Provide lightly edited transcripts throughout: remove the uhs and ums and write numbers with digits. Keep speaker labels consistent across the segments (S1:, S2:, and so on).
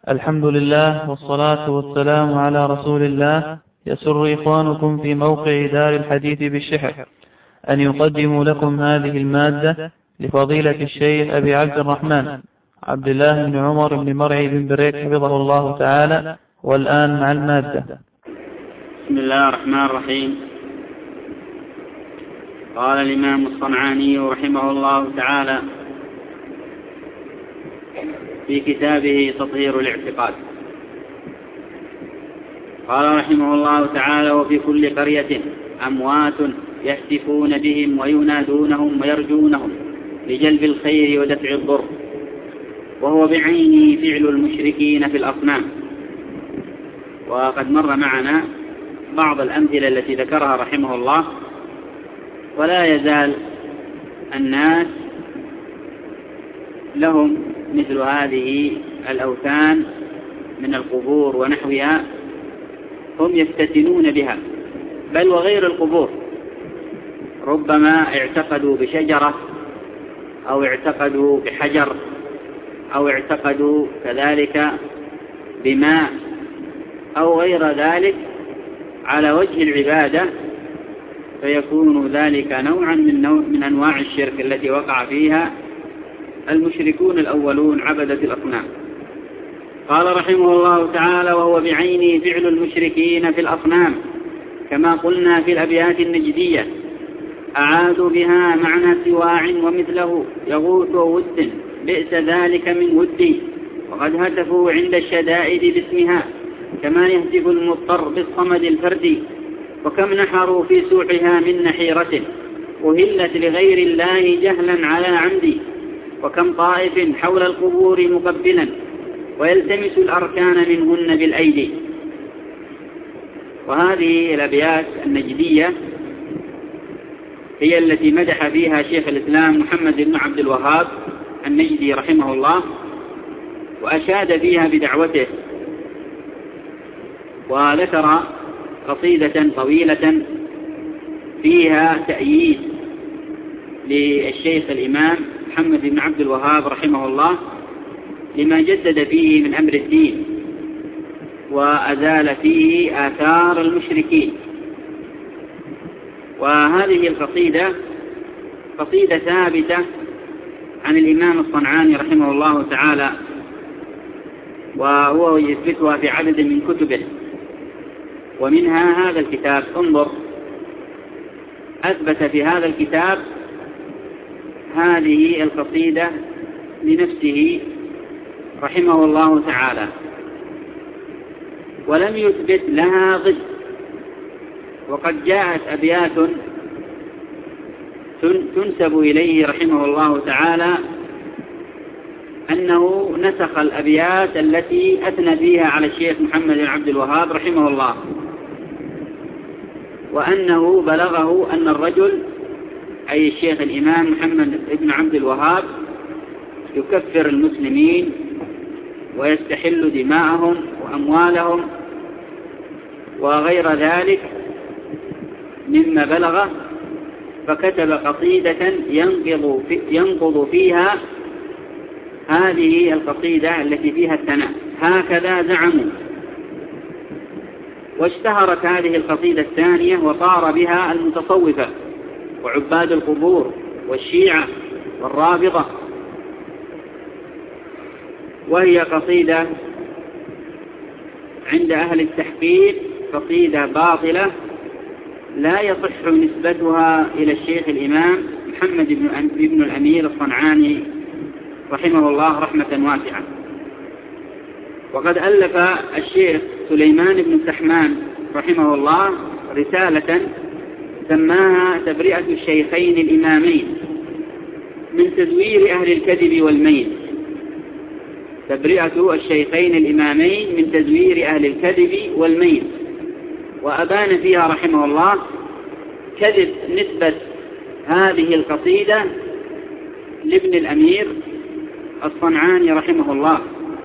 S1: الحمد لله والصلاة والسلام على رسول الله. يسر إخوانكم في موقع دار الحديث بالشحر أن يقدموا لكم هذه المادة لفضيلة الشيخ أبي عبد الرحمن عبد الله بن عمر بن مرعي بن بريك حفظه الله تعالى. والآن مع المادة.
S2: بسم الله الرحمن الرحيم. قال الإمام الصنعاني رحمه الله تعالى في كتابه تطهير الاعتقاد، قال رحمه الله تعالى: وفي كل قرية أموات يهتفون بهم وينادونهم ويرجونهم لجلب الخير ودفع الضر، وهو بعينه فعل المشركين في الأصنام. وقد مر معنا بعض الأمثلة التي ذكرها رحمه الله، ولا يزال الناس لهم مثل هذه الأوثان من القبور ونحوها، هم يفتتنون بها، بل وغير القبور، ربما اعتقدوا بشجرة أو اعتقدوا بحجر أو اعتقدوا كذلك بماء أو غير ذلك على وجه العبادة، فيكون ذلك نوعا من أنواع الشرك التي وقع فيها المشركون الأولون عبدة الأصنام. قال رحمه الله تعالى: وهو بعينه فعل المشركين في الأصنام، كما قلنا في الأبيات النجدية: أعادوا بها معنى سواع ومثله يغوث وود، بئس ذلك من ودي، وقد هتفوا عند الشدائد باسمها، كما يهتف المضطر بالصمد الفردي، وكم نحروا في سوحها من نحيرة، أهلت لغير الله جهلا على عمدي، وكم طائف حول القبور مقبلا ويلتمس الأركان منهن بالأيدي. وهذه الأبيات النجدية هي التي مدح فيها شيخ الإسلام محمد بن عبد الوهاب النجدي رحمه الله، وأشاد فيها بدعوته، وذكر قصيدة طويلة فيها تأييد للشيخ الإمام محمد بن عبد الوهاب رحمه الله لما جدد فيه من أمر الدين، وأزال فيه آثار المشركين. وهذه القصيدة قصيدة ثابتة عن الإمام الصنعاني رحمه الله تعالى، وهو يثبتها في عدد من كتبه، ومنها هذا الكتاب. انظر، أثبت في هذا الكتاب هذه القصيدة لنفسه رحمه الله تعالى، ولم يثبت لها ضد. وقد جاءت أبيات تنسب إليه رحمه الله تعالى أنه نسخ الأبيات التي أثنى فيها على الشيخ محمد بن عبد الوهاب رحمه الله، وأنه بلغه أن الرجل أي الشيخ الإمام محمد بن عبد الوهاب يكفر المسلمين ويستحل دماءهم وأموالهم وغير ذلك مما بلغه، فكتب قصيدة ينقض فيها هذه القصيدة التي فيها الثناء، هكذا زعموا. واشتهرت هذه القصيدة الثانية وطار بها المتصوفة وعباد القبور والشيعة والرافضة، وهي قصيدة عند أهل التحقيق قصيدة باطلة لا يصح نسبتها إلى الشيخ الإمام محمد بن الأمير الصنعاني رحمه الله رحمة واسعة. وقد ألف الشيخ سليمان بن سحمان رحمه الله رسالة سماها تبرئة الشيخين الإمامين من تزوير أهل الكذب والمين، تبرئة الشيخين الإمامين من تزوير أهل الكذب والمين. وأبان فيها رحمه الله كذب نسبة هذه القصيدة لابن الأمير الصنعاني رحمه الله،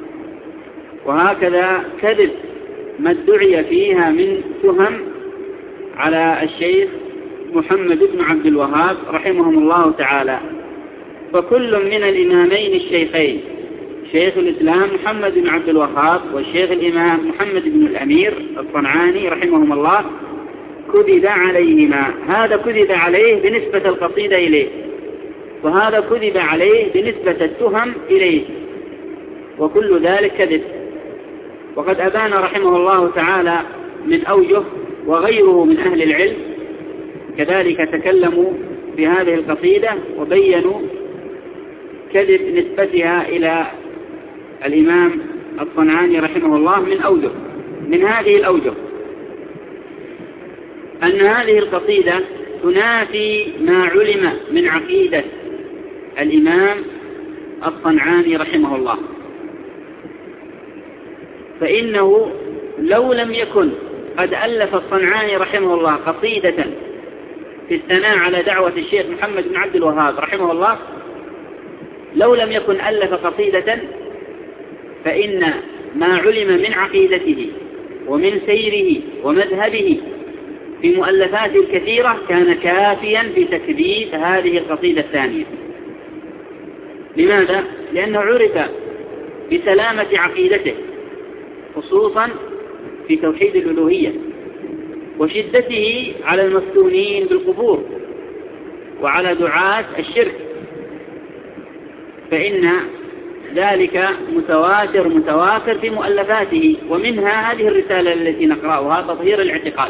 S2: وهكذا كذب ما ادعي فيها من تهم على الشيخ محمد بن عبد الوهاب رحمهم الله تعالى. فكل من الإمامين الشيخين شيخ الإسلام محمد بن عبد الوهاب والشيخ الإمام محمد بن الأمير الصنعاني رحمهم الله كذب عليهما. هذا كذب عليه بنسبة القصيدة إليه، وهذا كذب عليه بنسبة التهم إليه، وكل ذلك كذب. وقد أبان رحمه الله تعالى من أوجه، وغيره من أهل العلم كذلك تكلموا في هذه القصيدة وبينوا كذب نسبتها إلى الإمام الصنعاني رحمه الله من أوجه. من هذه الأوجه أن هذه القصيدة تنافي ما علم من عقيدة الإمام الصنعاني رحمه الله، فإنه لو لم يكن قد ألف الصنعاني رحمه الله قصيدة في الثناء على دعوة الشيخ محمد بن عبد الوهاب رحمه الله، لو لم يكن ألف قصيدة فإن ما علم من عقيدته ومن سيره ومذهبه في مؤلفاته الكثيرة كان كافيا في تكذيب هذه القصيدة الثانية. لماذا؟ لأنه عرف بسلامة عقيدته، خصوصا في توحيد الألوهية، وشدته على المفتونين بالقبور وعلى دعاة الشرك، فإن ذلك متواتر في مؤلفاته، ومنها هذه الرسالة التي نقرأها تطهير الاعتقاد.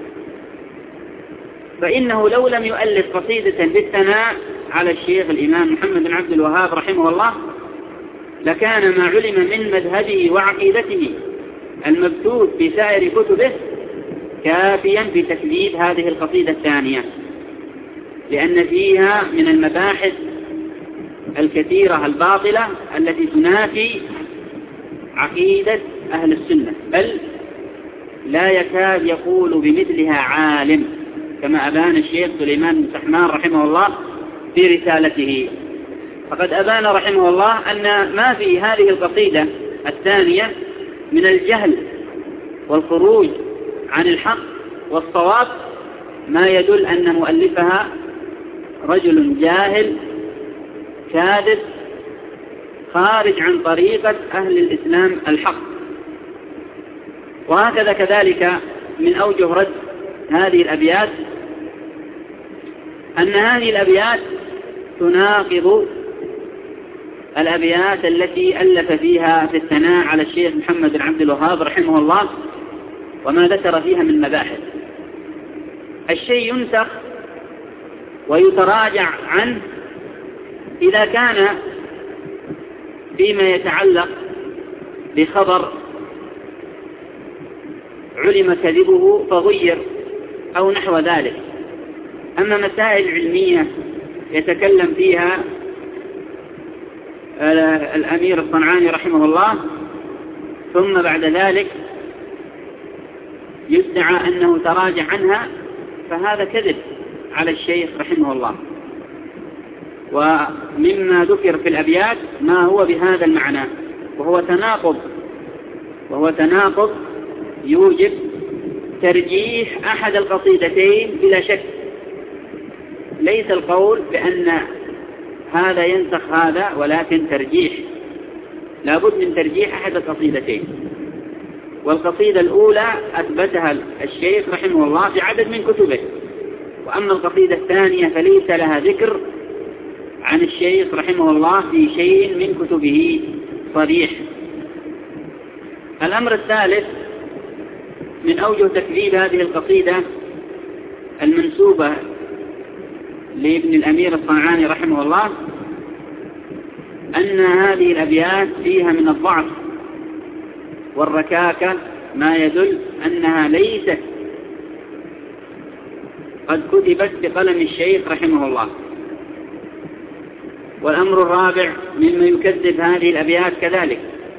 S2: فإنه لو لم يؤلف قصيدة بالثناء على الشيخ الإمام محمد بن عبد الوهاب رحمه الله لكان ما علم من مذهبه وعقيدته المبثوث في سائر كتبه كافيا في تكذيب هذه القصيدة الثانية، لأن فيها من المباحث الكثيرة الباطلة التي تنافي عقيدة أهل السنة، بل لا يكاد يقول بمثلها عالم، كما أبان الشيخ سليمان بن سحمان رحمه الله في رسالته. فقد أبان رحمه الله أن ما في هذه القصيدة الثانية من الجهل والخروج عن الحق والصواب ما يدل أن مؤلفها رجل جاهل كاذب خارج عن طريقة أهل الإسلام الحق. وهكذا كذلك من أوجه رد هذه الأبيات أن هذه الأبيات تناقض الأبيات التي ألف فيها في الثناء على الشيخ محمد بن عبد الوهاب رحمه الله وما ذكر فيها من مباحث. الشيء ينسخ ويتراجع عنه إذا كان فيما يتعلق بخبر علم كذبه فغير أو نحو ذلك. أما مسائل علمية يتكلم فيها الأمير الصنعاني رحمه الله ثم بعد ذلك يدعى أنه تراجع عنها، فهذا كذب على الشيخ رحمه الله. ومما ذكر في الأبيات ما هو بهذا المعنى، وهو تناقض يوجب ترجيح أحد القصيدتين بلا شك. ليس القول بأن هذا ينسخ هذا، ولكن ترجيح، لابد من ترجيح أحد القصيدتين. والقصيدة الأولى أثبتها الشيخ رحمه الله في عدد من كتبه، وأما القصيدة الثانية فليس لها ذكر عن الشيخ رحمه الله في شيء من كتبه صريح. الأمر الثالث من أوجه تكذيب هذه القصيدة المنسوبة لابن الأمير الصنعاني رحمه الله أن هذه الأبيات فيها من الضعف والركاكة ما يدل أنها ليست قد كتبت بقلم الشيخ رحمه الله. والأمر الرابع مما يكذب هذه الأبيات كذلك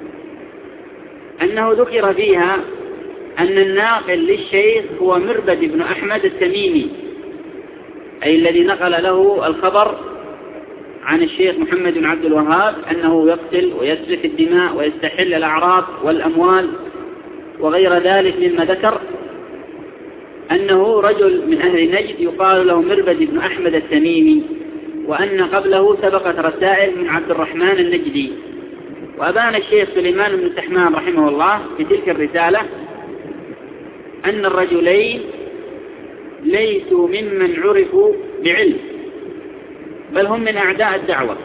S2: أنه ذكر فيها أن الناقل للشيخ هو مربد بن أحمد التميمي، أي الذي نقل له الخبر عن الشيخ محمد بن عبد الوهاب أنه يقتل ويسفك الدماء ويستحل الأعراض والأموال وغير ذلك مما ذكر، أنه رجل من أهل نجد يقال له مربد بن أحمد التميمي، وأن قبله سبقت رسائل من عبد الرحمن النجدي. وأبان الشيخ سليمان بن سحمان رحمه الله في تلك الرسالة أن الرجلين ليسوا ممن عرفوا بعلم، بل هم من أعداء الدعوة،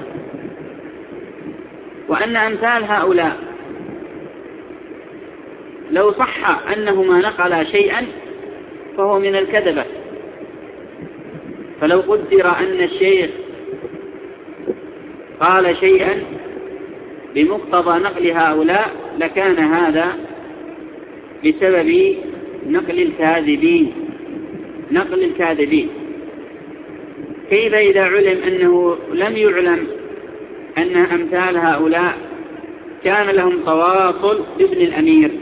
S2: وأن أمثال هؤلاء لو صح أنهما نقلا شيئا فهو من الكذبة. فلو قدر أن الشيخ قال شيئا بمقتضى نقل هؤلاء لكان هذا بسبب نقل الكاذبين. كيف إذا علم أنه لم يعلم أن أمثال هؤلاء كان لهم تواصل بابن الأمير؟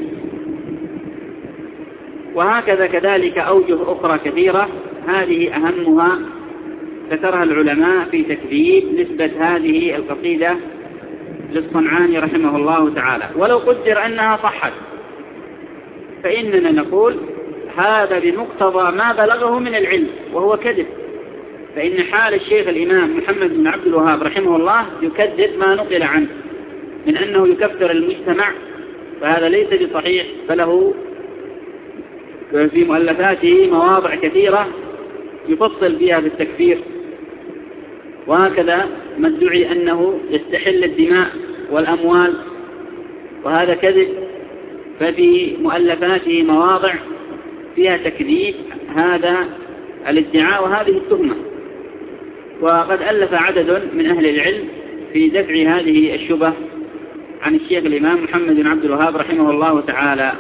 S2: وهكذا كذلك أوجه أخرى كثيرة، هذه أهمها ذكرها العلماء في تكذيب نسبة هذه القصيدة للصنعاني رحمه الله تعالى. ولو قدر أنها صحت فإننا نقول هذا بمقتضى ما بلغه من العلم وهو كذب، فإن حال الشيخ الإمام محمد بن عبد الوهاب رحمه الله يكذب ما نقل عنه من أنه يكفر المجتمع، فهذا ليس بصحيح، فله في مؤلفاته مواضع كثيرة يفصل بها بالتكفير. وهكذا ما ادعي أنه يستحل الدماء والأموال، وهذا كذب، ففي مؤلفاته مواضع فيها تكذيب هذا الادعاء وهذه التهمة. وقد ألف عدد من أهل العلم في دفع هذه الشبه عن الشيخ الإمام محمد بن عبد الوهاب رحمه الله تعالى.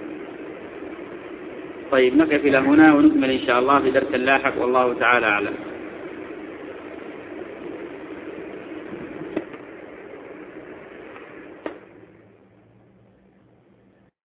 S2: طيب، نقف إلى هنا ونكمل إن شاء الله في درس لاحق، والله تعالى أعلم.